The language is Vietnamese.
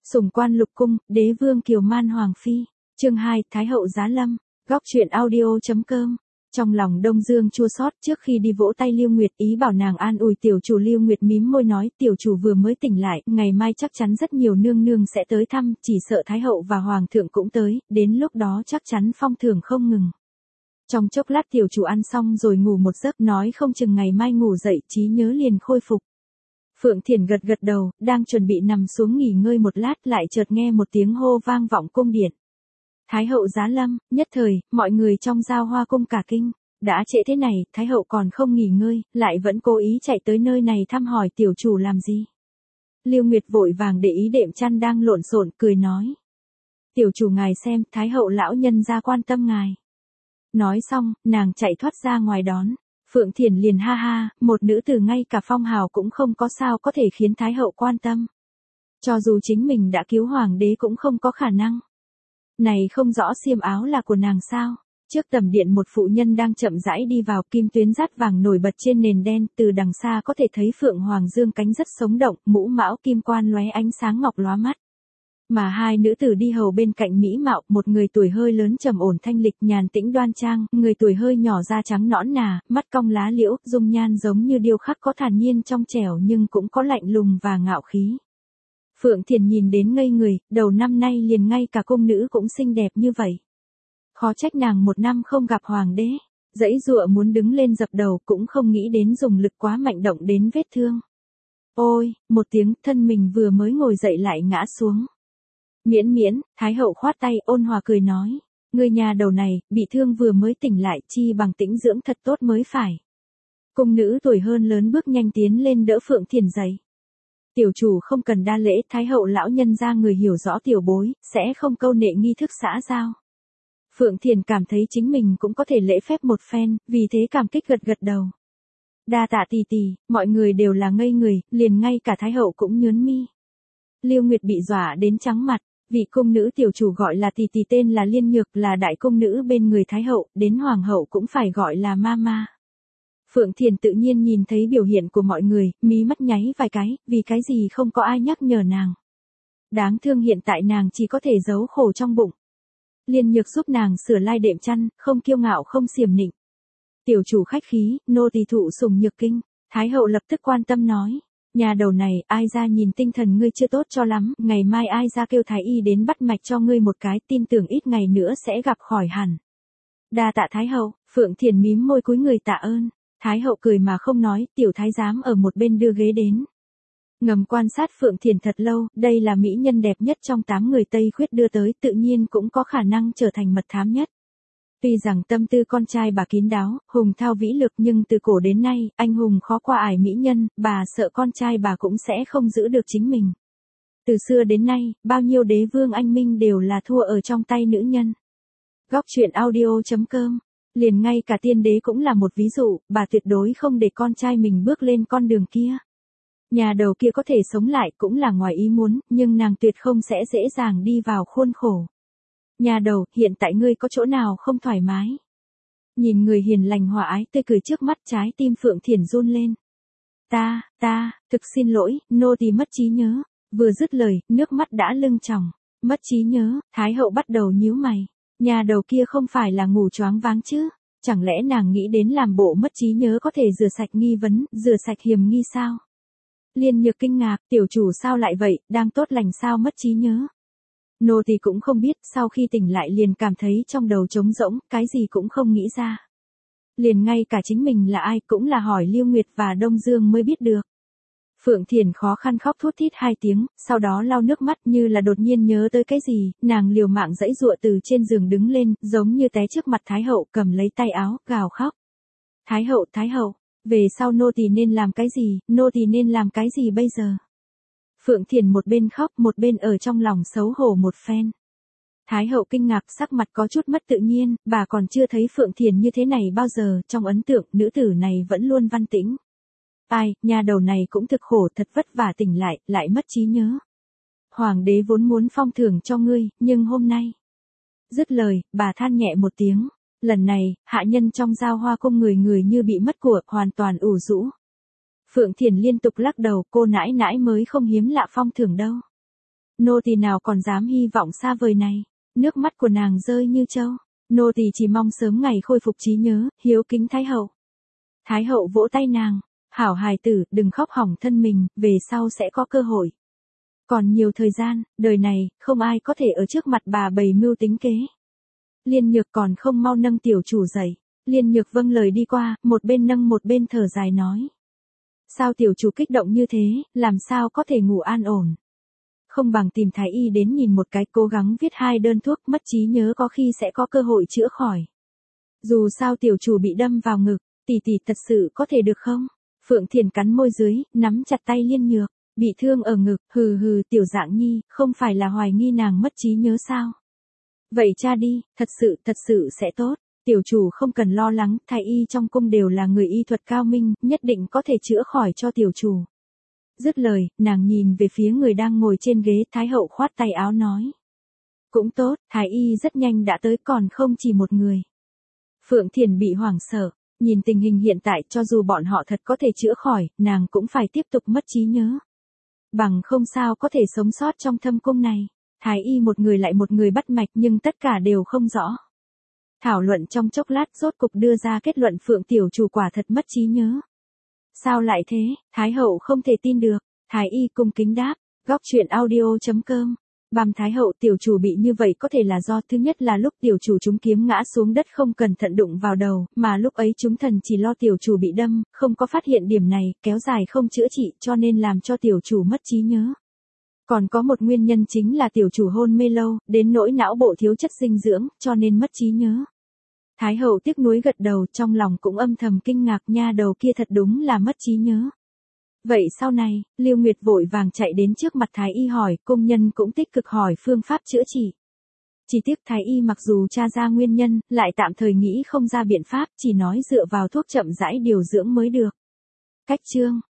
Sủng quan lục cung, đế vương kiều man hoàng phi. Chương 2, Thái hậu giá lâm. Góc truyện audio.com. Trong lòng Đông Dương chua xót, trước khi đi vỗ tay Lưu Nguyệt ý bảo nàng an ủi tiểu chủ. Lưu Nguyệt mím môi nói, tiểu chủ vừa mới tỉnh lại, ngày mai chắc chắn rất nhiều nương nương sẽ tới thăm, chỉ sợ Thái hậu và hoàng thượng cũng tới, đến lúc đó chắc chắn phong thưởng không ngừng. Trong chốc lát tiểu chủ ăn xong rồi ngủ một giấc, nói không chừng ngày mai ngủ dậy trí nhớ liền khôi phục. Phượng Thiển gật gật đầu, đang chuẩn bị nằm xuống nghỉ ngơi một lát, lại chợt nghe một tiếng hô vang vọng cung điện. Thái hậu giá lâm. Nhất thời, mọi người trong Giao Hoa cung cả kinh. Đã trễ thế này, Thái hậu còn không nghỉ ngơi, lại vẫn cố ý chạy tới nơi này thăm hỏi tiểu chủ làm gì. Lưu Nguyệt vội vàng để ý đệm chăn đang lộn xộn, cười nói. Tiểu chủ ngài xem, Thái hậu lão nhân ra quan tâm ngài. Nói xong, nàng chạy thoát ra ngoài đón. Phượng Thiển liền ha ha, một nữ tử ngay cả phong hào cũng không có sao có thể khiến Thái hậu quan tâm. Cho dù chính mình đã cứu hoàng đế cũng không có khả năng. Này không rõ xiêm áo là của nàng sao? Trước tầm điện một phụ nhân đang chậm rãi đi vào, kim tuyến dát vàng nổi bật trên nền đen, từ đằng xa có thể thấy phượng hoàng dương cánh rất sống động, mũ mão kim quan lóe ánh sáng ngọc lóa mắt. Mà hai nữ tử đi hầu bên cạnh mỹ mạo, một người tuổi hơi lớn trầm ổn thanh lịch nhàn tĩnh đoan trang, người tuổi hơi nhỏ da trắng nõn nà, mắt cong lá liễu, dung nhan giống như điêu khắc có thản nhiên trong trẻo nhưng cũng có lạnh lùng và ngạo khí. Phượng Thiền nhìn đến ngây người, đầu năm nay liền ngay cả cung nữ cũng xinh đẹp như vậy. Khó trách nàng một năm không gặp hoàng đế, dãy dụa muốn đứng lên dập đầu cũng không nghĩ đến dùng lực quá mạnh động đến vết thương. Ôi, một tiếng, thân mình vừa mới ngồi dậy lại ngã xuống. Miễn, Thái hậu khoát tay ôn hòa cười nói. Người nhà đầu này, bị thương vừa mới tỉnh lại chi bằng tĩnh dưỡng thật tốt mới phải. Cung nữ tuổi hơn lớn bước nhanh tiến lên đỡ Phượng Thiền dậy. Tiểu chủ không cần đa lễ, Thái hậu lão nhân ra người hiểu rõ tiểu bối, sẽ không câu nệ nghi thức xã giao. Phượng Thiền cảm thấy chính mình cũng có thể lễ phép một phen, vì thế cảm kích gật gật đầu. Đa tạ tỷ tỷ, mọi người đều là ngây người, liền ngay cả Thái hậu cũng nhớn mi. Lưu Nguyệt bị dọa đến trắng mặt, vị cung nữ tiểu chủ gọi là tỷ tỷ tên là Liên Nhược, là đại cung nữ bên người Thái hậu, đến hoàng hậu cũng phải gọi là mama. Phượng Thiền tự nhiên nhìn thấy biểu hiện của mọi người, mí mắt nháy vài cái, vì cái gì không có ai nhắc nhở nàng. Đáng thương hiện tại nàng chỉ có thể giấu khổ trong bụng. Liên Nhược giúp nàng sửa lai đệm chăn, không kiêu ngạo không xiểm nịnh. Tiểu chủ khách khí, nô tỳ thụ sủng nhược kinh. Thái hậu lập tức quan tâm nói. Nhà đầu này, ai ra nhìn tinh thần ngươi chưa tốt cho lắm, ngày mai ai ra kêu thái y đến bắt mạch cho ngươi một cái, tin tưởng ít ngày nữa sẽ gặp khỏi hẳn. Đa tạ Thái hậu. Phượng Thiền mím môi cúi người tạ ơn. Thái hậu cười mà không nói, tiểu thái giám ở một bên đưa ghế đến. Ngầm quan sát Phượng Thiền thật lâu, đây là mỹ nhân đẹp nhất trong 8 người Tây Khuyết đưa tới, tự nhiên cũng có khả năng trở thành mật thám nhất. Tuy rằng tâm tư con trai bà kín đáo, hùng thao vĩ lực, nhưng từ cổ đến nay, anh hùng khó qua ải mỹ nhân, bà sợ con trai bà cũng sẽ không giữ được chính mình. Từ xưa đến nay, bao nhiêu đế vương anh minh đều là thua ở trong tay nữ nhân. Góc truyện audio.com. Liền ngay cả tiên đế cũng là một ví dụ, bà tuyệt đối không để con trai mình bước lên con đường kia. Nhà đầu kia có thể sống lại cũng là ngoài ý muốn, nhưng nàng tuyệt không sẽ dễ dàng đi vào khuôn khổ. Nhà đầu, hiện tại ngươi có chỗ nào không thoải mái? Nhìn người hiền lành hòa ái tươi cười trước mắt, trái tim Phượng Thiền run lên. Thực xin lỗi, nô tỳ mất trí nhớ. Vừa dứt lời, nước mắt đã lưng tròng. Mất trí nhớ, Thái hậu bắt đầu nhíu mày. Nhà đầu kia không phải là ngủ choáng váng chứ? Chẳng lẽ nàng nghĩ đến làm bộ mất trí nhớ có thể rửa sạch nghi vấn, rửa sạch hiểm nghi sao? Liên Nhược kinh ngạc, tiểu chủ sao lại vậy, đang tốt lành sao mất trí nhớ? Nô tỳ cũng không biết, sau khi tỉnh lại liền cảm thấy trong đầu trống rỗng, cái gì cũng không nghĩ ra. Liền ngay cả chính mình là ai cũng là hỏi Lưu Nguyệt và Đông Dương mới biết được. Phượng Thiền khó khăn khóc thút thít 2 tiếng, sau đó lau nước mắt như là đột nhiên nhớ tới cái gì, nàng liều mạng giãy giụa từ trên giường đứng lên, giống như té trước mặt Thái hậu, cầm lấy tay áo, gào khóc. Thái hậu, về sau nô tỳ nên làm cái gì, nô tỳ nên làm cái gì bây giờ? Phượng Thiền một bên khóc một bên ở trong lòng xấu hổ một phen. Thái hậu kinh ngạc, sắc mặt có chút mất tự nhiên, bà còn chưa thấy Phượng Thiền như thế này bao giờ, trong ấn tượng, nữ tử này vẫn luôn văn tĩnh. Ai, nhà đầu này cũng thực khổ, thật vất vả tỉnh lại mất trí nhớ. Hoàng đế vốn muốn phong thưởng cho ngươi, nhưng hôm nay. Dứt lời, bà than nhẹ một tiếng. Lần này, hạ nhân trong Giao Hoa cung người như bị mất của, hoàn toàn ủ rũ. Phượng Thiền liên tục lắc đầu, cô nãi nãi mới không hiếm lạ phong thưởng đâu. Nô tỳ nào còn dám hy vọng xa vời này. Nước mắt của nàng rơi như trâu. Nô tỳ chỉ mong sớm ngày khôi phục trí nhớ, hiếu kính Thái hậu. Thái hậu vỗ tay nàng. Hảo hài tử, đừng khóc hỏng thân mình, về sau sẽ có cơ hội. Còn nhiều thời gian, đời này, không ai có thể ở trước mặt bà bày mưu tính kế. Liên Nhược còn không mau nâng tiểu chủ dậy. Liên Nhược vâng lời đi qua, một bên nâng một bên thở dài nói. Sao tiểu chủ kích động như thế, làm sao có thể ngủ an ổn. Không bằng tìm thái y đến nhìn một cái, cố gắng viết 2 đơn thuốc, mất trí nhớ có khi sẽ có cơ hội chữa khỏi. Dù sao tiểu chủ bị đâm vào ngực, tỷ tỷ thật sự có thể được không? Phượng Thiền cắn môi dưới, nắm chặt tay Liên Nhược, bị thương ở ngực, hừ tiểu dạng nhi, không phải là hoài nghi nàng mất trí nhớ sao? Vậy cha đi, thật sự sẽ tốt, tiểu chủ không cần lo lắng, thái y trong cung đều là người y thuật cao minh, nhất định có thể chữa khỏi cho tiểu chủ. Dứt lời, nàng nhìn về phía người đang ngồi trên ghế, Thái hậu khoát tay áo nói. Cũng tốt, thái y rất nhanh đã tới, còn không chỉ một người. Phượng Thiền bị hoảng sợ, nhìn tình hình hiện tại, cho dù bọn họ thật có thể chữa khỏi, nàng cũng phải tiếp tục mất trí nhớ. Bằng không sao có thể sống sót trong thâm cung này. Thái y một người lại một người bắt mạch nhưng tất cả đều không rõ. Thảo luận trong chốc lát rốt cục đưa ra kết luận Phượng tiểu chủ quả thật mất trí nhớ. Sao lại thế? Thái hậu không thể tin được. Thái y cung kính đáp. Góc truyện audio.com. Bàm Thái hậu, tiểu chủ bị như vậy có thể là do thứ nhất là lúc tiểu chủ trúng kiếm ngã xuống đất không cẩn thận đụng vào đầu, mà lúc ấy chúng thần chỉ lo tiểu chủ bị đâm, không có phát hiện điểm này, kéo dài không chữa trị cho nên làm cho tiểu chủ mất trí nhớ. Còn có một nguyên nhân chính là tiểu chủ hôn mê lâu, đến nỗi não bộ thiếu chất dinh dưỡng, cho nên mất trí nhớ. Thái hậu tiếc nuối gật đầu, trong lòng cũng âm thầm kinh ngạc, nha đầu kia thật đúng là mất trí nhớ. Vậy sau này, Lưu Nguyệt vội vàng chạy đến trước mặt thái y hỏi, cung nhân cũng tích cực hỏi phương pháp chữa trị. Chỉ tiếc thái y mặc dù tra ra nguyên nhân, lại tạm thời nghĩ không ra biện pháp, chỉ nói dựa vào thuốc chậm rãi điều dưỡng mới được. Cách chương